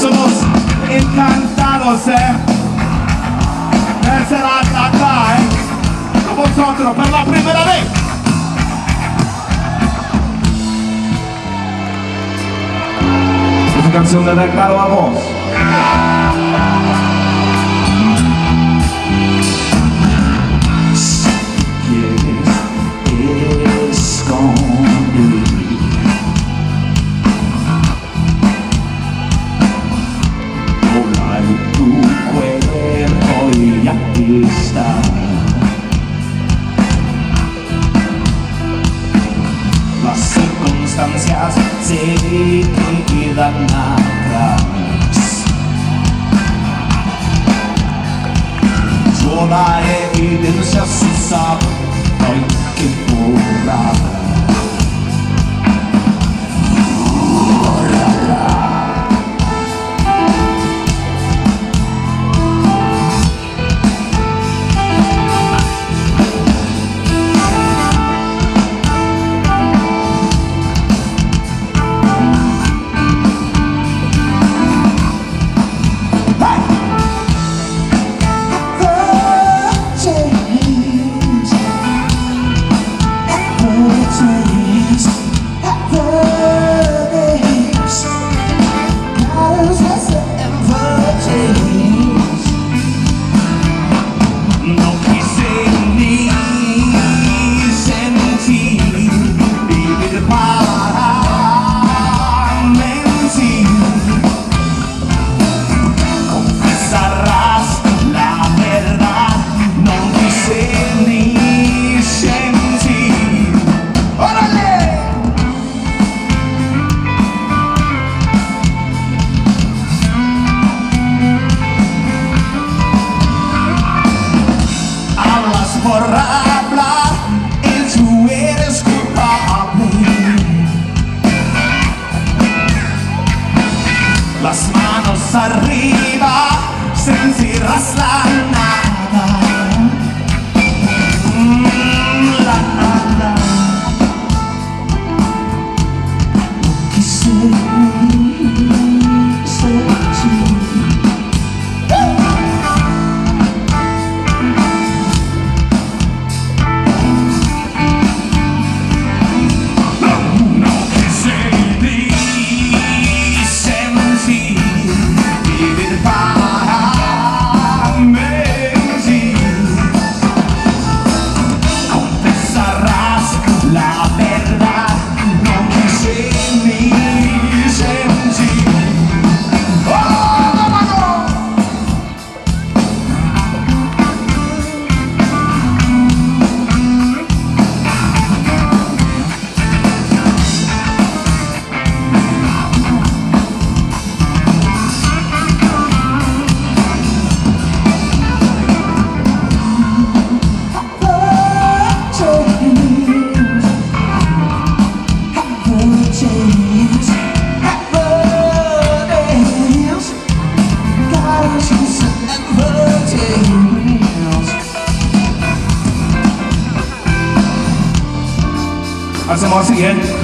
somos encantados de ser acá con vosotros por la primera vez. Esta canción dedicado a vos. Las circunstancias se quedan atrás. Yo la evidencia se sabe, no hay que borrar. Por hablar y tú eres culpable. Las manos arriba, sentirás la nada. La nada. No quise sentir. Hacemos lo siguiente.